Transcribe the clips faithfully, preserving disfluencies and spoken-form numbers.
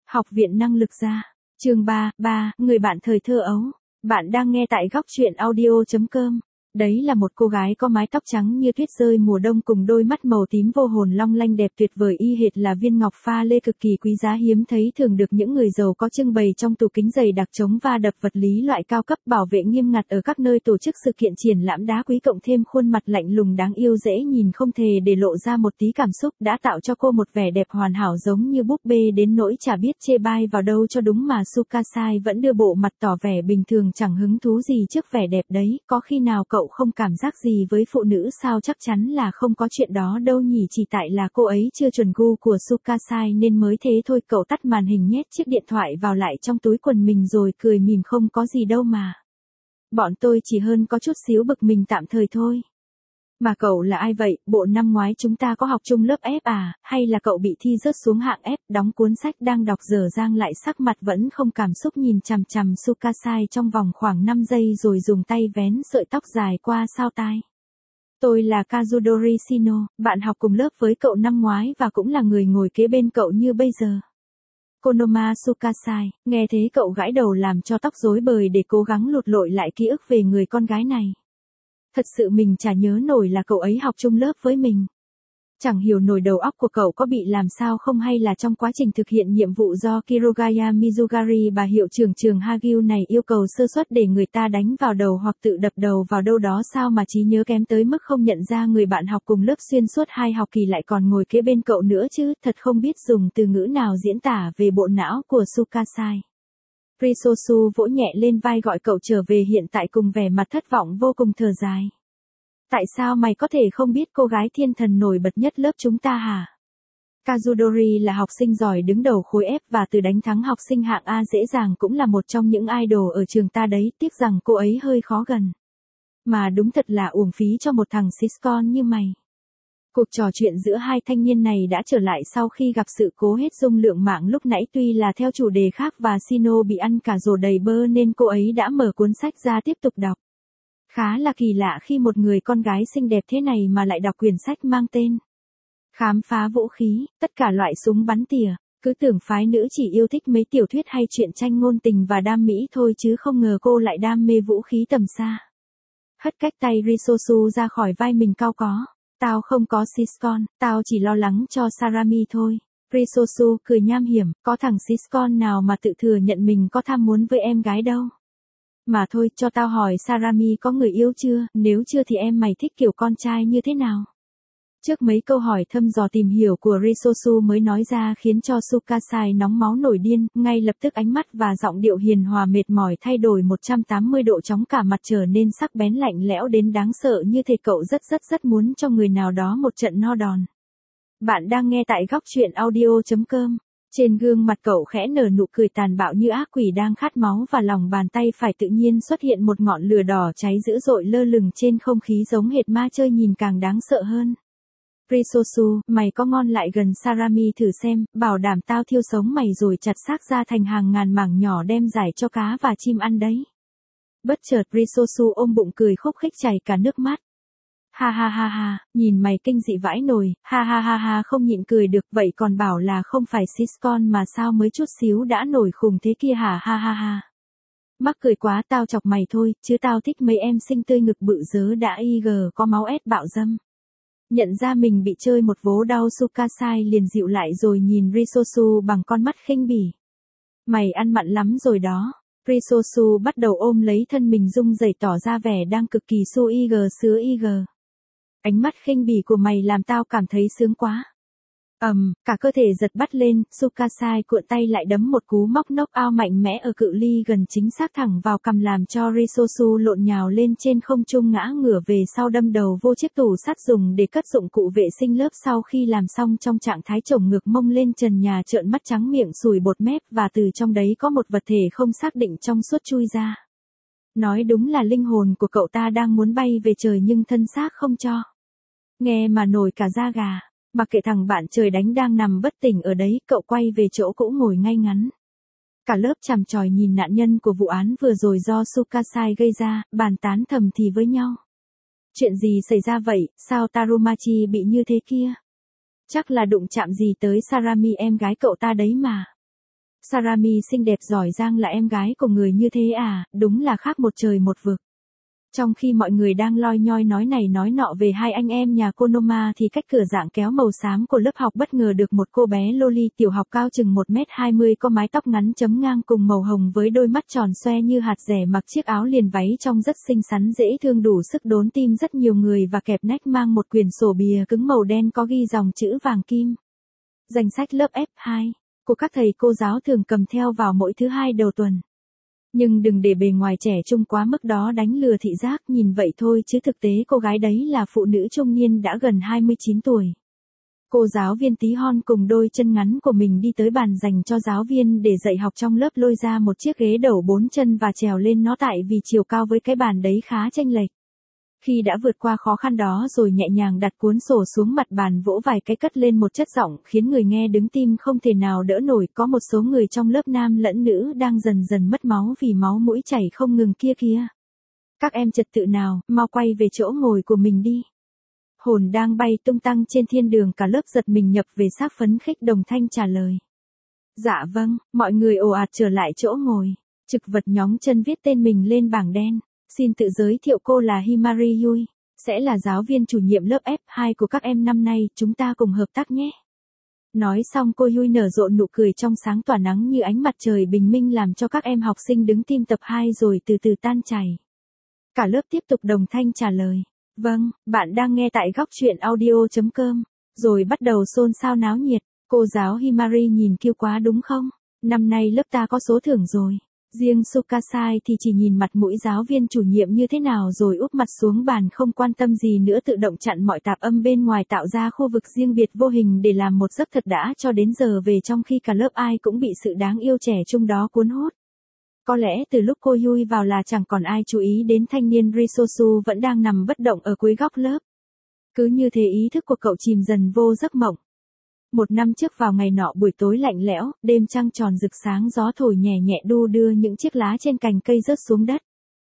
Học viện năng lực gia. Chương ba, ba, người bạn thời thơ ấu. Bạn đang nghe tại góc truyện audio chấm com. Đấy là một cô gái có mái tóc trắng như tuyết rơi mùa đông cùng đôi mắt màu tím vô hồn long lanh đẹp tuyệt vời y hệt là viên ngọc pha lê cực kỳ quý giá hiếm thấy thường được những người giàu có trưng bày trong tủ kính dày đặc chống va đập vật lý loại cao cấp bảo vệ nghiêm ngặt ở các nơi tổ chức sự kiện triển lãm đá quý cộng thêm khuôn mặt lạnh lùng đáng yêu dễ nhìn không thể để lộ ra một tí cảm xúc đã tạo cho cô một vẻ đẹp hoàn hảo giống như búp bê đến nỗi chả biết chê bai vào đâu cho đúng mà Tsukasai vẫn đưa bộ mặt tỏ vẻ bình thường chẳng hứng thú gì trước vẻ đẹp đấy, có khi nào cậu không cảm giác gì với phụ nữ sao chắc chắn là không có chuyện đó đâu nhỉ chỉ tại là cô ấy chưa chuẩn gu của Tsukasai nên mới thế thôi cậu tắt màn hình nhét chiếc điện thoại vào lại trong túi quần mình rồi cười mỉm không có gì đâu mà. Bọn tôi chỉ hơn có chút xíu bực mình tạm thời thôi. Mà cậu là ai vậy, bộ năm ngoái chúng ta có học chung lớp F à, hay là cậu bị thi rớt xuống hạng F, đóng cuốn sách đang đọc dở dang lại sắc mặt vẫn không cảm xúc nhìn chằm chằm Tsukasai trong vòng khoảng năm giây rồi dùng tay vén sợi tóc dài qua sau tai. Tôi là Kazudori Shino, bạn học cùng lớp với cậu năm ngoái và cũng là người ngồi kế bên cậu như bây giờ. Konoma Tsukasai, nghe thế cậu gãi đầu làm cho tóc rối bời để cố gắng lụt lội lại ký ức về người con gái này. Thật sự mình chả nhớ nổi là cậu ấy học chung lớp với mình. Chẳng hiểu nổi đầu óc của cậu có bị làm sao không hay là trong quá trình thực hiện nhiệm vụ do Kirogaya Mizugari bà hiệu trưởng trường Hagyu này yêu cầu sơ suất để người ta đánh vào đầu hoặc tự đập đầu vào đâu đó sao mà trí nhớ kém tới mức không nhận ra người bạn học cùng lớp xuyên suốt hai học kỳ lại còn ngồi kế bên cậu nữa chứ, thật không biết dùng từ ngữ nào diễn tả về bộ não của Tsukasai. Risosu vỗ nhẹ lên vai gọi cậu trở về hiện tại cùng vẻ mặt thất vọng vô cùng thở dài. Tại sao mày có thể không biết cô gái thiên thần nổi bật nhất lớp chúng ta hả? Kazudori là học sinh giỏi đứng đầu khối F và từ đánh thắng học sinh hạng A dễ dàng cũng là một trong những idol ở trường ta đấy, tiếc rằng cô ấy hơi khó gần. Mà đúng thật là uổng phí cho một thằng siscon như mày. Cuộc trò chuyện giữa hai thanh niên này đã trở lại sau khi gặp sự cố hết dung lượng mạng lúc nãy tuy là theo chủ đề khác và Shino bị ăn cả rổ đầy bơ nên cô ấy đã mở cuốn sách ra tiếp tục đọc. Khá là kỳ lạ khi một người con gái xinh đẹp thế này mà lại đọc quyển sách mang tên Khám phá vũ khí, tất cả loại súng bắn tỉa, cứ tưởng phái nữ chỉ yêu thích mấy tiểu thuyết hay truyện tranh ngôn tình và đam mỹ thôi chứ không ngờ cô lại đam mê vũ khí tầm xa. Hất cách tay Risosu ra khỏi vai mình cau có. Tao không có siscon, tao chỉ lo lắng cho Sarami thôi. Risosu cười nham hiểm, có thằng siscon nào mà tự thừa nhận mình có tham muốn với em gái đâu. Mà thôi, cho tao hỏi Sarami có người yêu chưa, nếu chưa thì em mày thích kiểu con trai như thế nào? Trước mấy câu hỏi thăm dò tìm hiểu của Risosu mới nói ra khiến cho Tsukasai nóng máu nổi điên, ngay lập tức ánh mắt và giọng điệu hiền hòa mệt mỏi thay đổi một trăm tám mươi độ chóng cả mặt trở nên sắc bén lạnh lẽo đến đáng sợ như thể cậu rất rất rất muốn cho người nào đó một trận no đòn. Bạn đang nghe tại góc truyện audio chấm com. Trên gương mặt cậu khẽ nở nụ cười tàn bạo như ác quỷ đang khát máu và lòng bàn tay phải tự nhiên xuất hiện một ngọn lửa đỏ cháy dữ dội lơ lửng trên không khí giống hệt ma chơi nhìn càng đáng sợ hơn. Risosu, mày có ngon lại gần Sarami thử xem, bảo đảm tao thiêu sống mày rồi chặt xác ra thành hàng ngàn mảng nhỏ đem giải cho cá và chim ăn đấy. Bất chợt Risosu ôm bụng cười khúc khích chảy cả nước mắt. Ha ha ha ha, nhìn mày kinh dị vãi nồi, ha ha ha ha không nhịn cười được vậy còn bảo là không phải siscon mà sao mới chút xíu đã nổi khùng thế kia hả ha ha ha. Mắc cười quá tao chọc mày thôi, chứ tao thích mấy em xinh tươi ngực bự dớ đã y gờ có máu ép bạo dâm. Nhận ra mình bị chơi một vố đau Tsukasai liền dịu lại rồi nhìn Risosu bằng con mắt khinh bỉ. Mày ăn mặn lắm rồi đó. Risosu bắt đầu ôm lấy thân mình rung rẩy tỏ ra vẻ đang cực kỳ su y gờ sứa y gờ. Ánh mắt khinh bỉ của mày làm tao cảm thấy sướng quá. Ầm, um, cả cơ thể giật bắt lên, Tsukasai cuộn tay lại đấm một cú móc knock out mạnh mẽ ở cự ly gần chính xác thẳng vào cằm làm cho Risosu lộn nhào lên trên không trung ngã ngửa về sau đâm đầu vô chiếc tủ sắt dùng để cất dụng cụ vệ sinh lớp sau khi làm xong trong trạng thái chổng ngược mông lên trần nhà trợn mắt trắng miệng sùi bọt mép và từ trong đấy có một vật thể không xác định trong suốt chui ra. Nói đúng là linh hồn của cậu ta đang muốn bay về trời nhưng thân xác không cho. Nghe mà nổi cả da gà. Mặc kệ thằng bạn trời đánh đang nằm bất tỉnh ở đấy, cậu quay về chỗ cũ ngồi ngay ngắn. Cả lớp chằm chòi nhìn nạn nhân của vụ án vừa rồi do Tsukasai gây ra, bàn tán thầm thì với nhau. Chuyện gì xảy ra vậy, sao Tarumachi bị như thế kia? Chắc là đụng chạm gì tới Sarami em gái cậu ta đấy mà. Sarami xinh đẹp giỏi giang là em gái của người như thế à, đúng là khác một trời một vực. Trong khi mọi người đang loi nhoi nói này nói nọ về hai anh em nhà Konoma thì cách cửa dạng kéo màu xám của lớp học bất ngờ được một cô bé loli tiểu học cao chừng một mét hai mươi có mái tóc ngắn chấm ngang cùng màu hồng với đôi mắt tròn xoe như hạt dẻ, mặc chiếc áo liền váy trong rất xinh xắn dễ thương đủ sức đốn tim rất nhiều người và kẹp nách mang một quyển sổ bìa cứng màu đen có ghi dòng chữ vàng kim. Danh sách lớp ép hai của các thầy cô giáo thường cầm theo vào mỗi thứ hai đầu tuần. Nhưng đừng để bề ngoài trẻ trung quá mức đó đánh lừa thị giác, nhìn vậy thôi chứ thực tế cô gái đấy là phụ nữ trung niên đã gần hai mươi chín tuổi. Cô giáo viên tí hon cùng đôi chân ngắn của mình đi tới bàn dành cho giáo viên để dạy học trong lớp, lôi ra một chiếc ghế đầu bốn chân và trèo lên nó tại vì chiều cao với cái bàn đấy khá chênh lệch. Khi đã vượt qua khó khăn đó rồi nhẹ nhàng đặt cuốn sổ xuống mặt bàn, vỗ vài cái cất lên một chất giọng khiến người nghe đứng tim không thể nào đỡ nổi. Có một số người trong lớp nam lẫn nữ đang dần dần mất máu vì máu mũi chảy không ngừng kia kìa. Các em trật tự nào, mau quay về chỗ ngồi của mình đi. Hồn đang bay tung tăng trên thiên đường, cả lớp giật mình nhập về xác phấn khích đồng thanh trả lời. Dạ vâng, mọi người ồ ạt trở lại chỗ ngồi. Trực vật nhóng chân viết tên mình lên bảng đen. Xin tự giới thiệu, cô là Himari Yui, sẽ là giáo viên chủ nhiệm lớp ép hai của các em năm nay, chúng ta cùng hợp tác nhé. Nói xong cô Yui nở rộ nụ cười trong sáng tỏa nắng như ánh mặt trời bình minh làm cho các em học sinh đứng tim tập hai rồi từ từ tan chảy. Cả lớp tiếp tục đồng thanh trả lời. Vâng, bạn đang nghe tại góc truyện audio chấm com. Rồi bắt đầu xôn xao náo nhiệt. Cô giáo Himari nhìn kiêu quá đúng không? Năm nay lớp ta có số thưởng rồi. Riêng Sukasai thì chỉ nhìn mặt mũi giáo viên chủ nhiệm như thế nào rồi úp mặt xuống bàn không quan tâm gì nữa, tự động chặn mọi tạp âm bên ngoài, tạo ra khu vực riêng biệt vô hình để làm một giấc thật đã cho đến giờ về, trong khi cả lớp ai cũng bị sự đáng yêu trẻ trung đó cuốn hút. Có lẽ từ lúc cô Yui vào là chẳng còn ai chú ý đến thanh niên Risosu vẫn đang nằm bất động ở cuối góc lớp. Cứ như thế ý thức của cậu chìm dần vô giấc mộng. Một năm trước vào ngày nọ buổi tối lạnh lẽo, đêm trăng tròn rực sáng, gió thổi nhẹ nhẹ đu đưa những chiếc lá trên cành cây rớt xuống đất.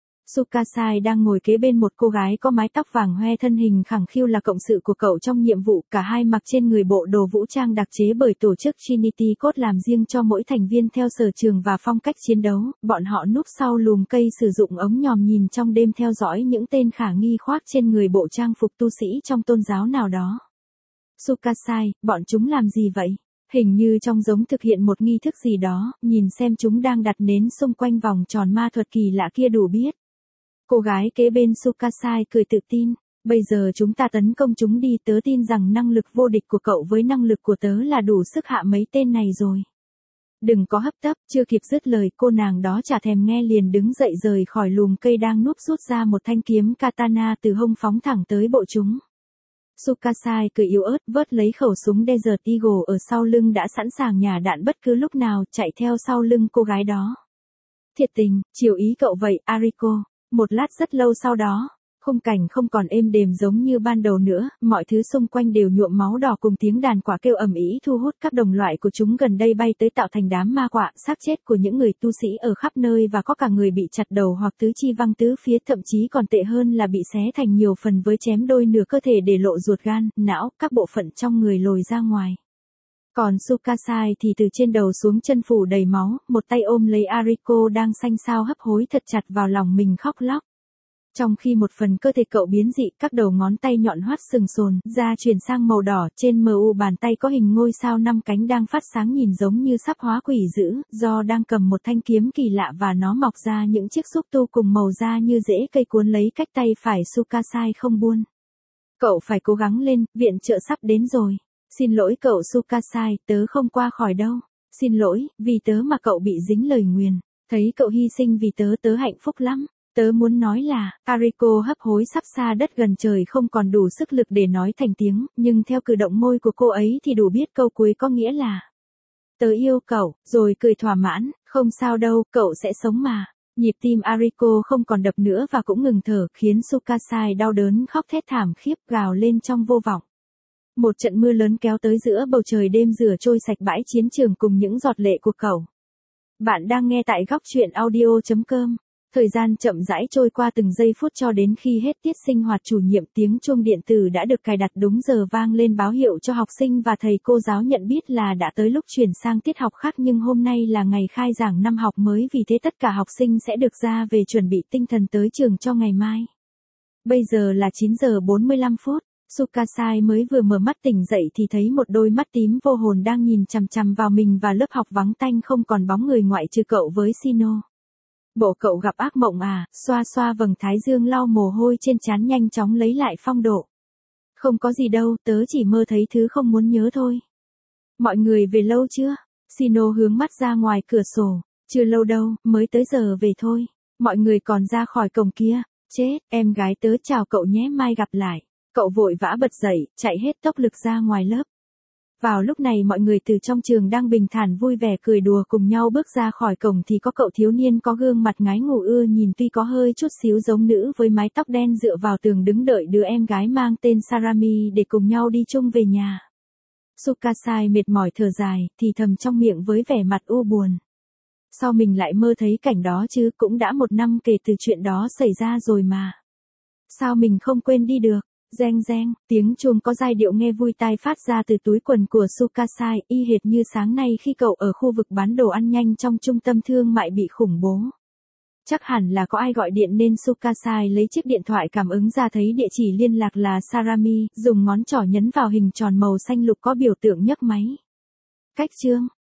Sukasai đang ngồi kế bên một cô gái có mái tóc vàng hoe, thân hình khẳng khiu là cộng sự của cậu trong nhiệm vụ, cả hai mặc trên người bộ đồ vũ trang đặc chế bởi tổ chức Trinity Code làm riêng cho mỗi thành viên theo sở trường và phong cách chiến đấu. Bọn họ núp sau lùm cây sử dụng ống nhòm nhìn trong đêm theo dõi những tên khả nghi khoác trên người bộ trang phục tu sĩ trong tôn giáo nào đó. Sukasai, bọn chúng làm gì vậy? Hình như trông giống thực hiện một nghi thức gì đó, nhìn xem chúng đang đặt nến xung quanh vòng tròn ma thuật kỳ lạ kia đủ biết. Cô gái kế bên Sukasai cười tự tin. Bây giờ chúng ta tấn công chúng đi, tớ tin rằng năng lực vô địch của cậu với năng lực của tớ là đủ sức hạ mấy tên này rồi. Đừng có hấp tấp, chưa kịp dứt lời cô nàng đó chả thèm nghe liền đứng dậy rời khỏi lùm cây đang núp, rút ra một thanh kiếm katana từ hông phóng thẳng tới bộ chúng. Sukasai cười yếu ớt vớt lấy khẩu súng Desert Eagle ở sau lưng đã sẵn sàng nhả đạn bất cứ lúc nào, chạy theo sau lưng cô gái đó. Thiệt tình, chiều ý cậu vậy, Ariko. Một lát rất lâu sau đó, khung cảnh không còn êm đềm giống như ban đầu nữa, mọi thứ xung quanh đều nhuộm máu đỏ cùng tiếng đàn quả kêu ầm ĩ thu hút các đồng loại của chúng gần đây bay tới tạo thành đám ma quạ, xác chết của những người tu sĩ ở khắp nơi, và có cả người bị chặt đầu hoặc tứ chi văng tứ phía, thậm chí còn tệ hơn là bị xé thành nhiều phần với chém đôi nửa cơ thể để lộ ruột gan, não, các bộ phận trong người lồi ra ngoài. Còn Sukasai thì từ trên đầu xuống chân phủ đầy máu, một tay ôm lấy Ariko đang xanh xao hấp hối thật chặt vào lòng mình khóc lóc. Trong khi một phần cơ thể cậu biến dị, các đầu ngón tay nhọn hoắt sừng sồn, da chuyển sang màu đỏ, trên mờ u bàn tay có hình ngôi sao năm cánh đang phát sáng nhìn giống như sắp hóa quỷ dữ, do đang cầm một thanh kiếm kỳ lạ và nó mọc ra những chiếc xúc tu cùng màu da như rễ cây cuốn lấy cách tay phải Sukasai không buông. Cậu phải cố gắng lên, viện trợ sắp đến rồi. Xin lỗi cậu Sukasai, tớ không qua khỏi đâu. Xin lỗi, vì tớ mà cậu bị dính lời nguyền. Thấy cậu hy sinh vì tớ, tớ hạnh phúc lắm. Tớ muốn nói là, Ariko hấp hối sắp xa đất gần trời không còn đủ sức lực để nói thành tiếng, nhưng theo cử động môi của cô ấy thì đủ biết câu cuối có nghĩa là tớ yêu cậu, rồi cười thỏa mãn, không sao đâu, cậu sẽ sống mà. Nhịp tim Ariko không còn đập nữa và cũng ngừng thở, khiến Sukasai đau đớn khóc thét thảm khiếp, gào lên trong vô vọng. Một trận mưa lớn kéo tới giữa bầu trời đêm, rửa trôi sạch bãi chiến trường cùng những giọt lệ của cậu. Bạn đang nghe tại góc truyện audio chấm com. Thời gian chậm rãi trôi qua từng giây phút cho đến khi hết tiết sinh hoạt chủ nhiệm, tiếng chuông điện tử đã được cài đặt đúng giờ vang lên báo hiệu cho học sinh và thầy cô giáo nhận biết là đã tới lúc chuyển sang tiết học khác, nhưng hôm nay là ngày khai giảng năm học mới, vì thế tất cả học sinh sẽ được ra về chuẩn bị tinh thần tới trường cho ngày mai. Bây giờ là chín giờ bốn mươi lăm phút. Sukasai mới vừa mở mắt tỉnh dậy thì thấy một đôi mắt tím vô hồn đang nhìn chằm chằm vào mình, và lớp học vắng tanh không còn bóng người ngoại trừ cậu với Shino. Bộ cậu gặp ác mộng à? Xoa xoa vầng thái dương, lau mồ hôi trên trán, nhanh chóng lấy lại phong độ. Không có gì đâu, tớ chỉ mơ thấy thứ không muốn nhớ thôi. Mọi người về lâu chưa? Shino hướng mắt ra ngoài cửa sổ. Chưa lâu đâu, mới tới giờ về thôi. Mọi người còn ra khỏi cổng kia. Chết, em gái tớ chào cậu nhé, mai gặp lại. Cậu vội vã bật dậy, chạy hết tốc lực ra ngoài lớp. Vào lúc này mọi người từ trong trường đang bình thản vui vẻ cười đùa cùng nhau bước ra khỏi cổng thì có cậu thiếu niên có gương mặt ngái ngủ ưa nhìn, tuy có hơi chút xíu giống nữ, với mái tóc đen dựa vào tường đứng đợi đứa em gái mang tên Sarami để cùng nhau đi chung về nhà. Sukasai mệt mỏi thở dài, thì thầm trong miệng với vẻ mặt u buồn. Sao mình lại mơ thấy cảnh đó chứ, cũng đã một năm kể từ chuyện đó xảy ra rồi mà. Sao mình không quên đi được. Reng reng, tiếng chuông có giai điệu nghe vui tai phát ra từ túi quần của Sukasai, y hệt như sáng nay khi cậu ở khu vực bán đồ ăn nhanh trong trung tâm thương mại bị khủng bố. Chắc hẳn là có ai gọi điện nên Sukasai lấy chiếc điện thoại cảm ứng ra thấy địa chỉ liên lạc là Sarami, dùng ngón trỏ nhấn vào hình tròn màu xanh lục có biểu tượng nhấc máy. Cách chương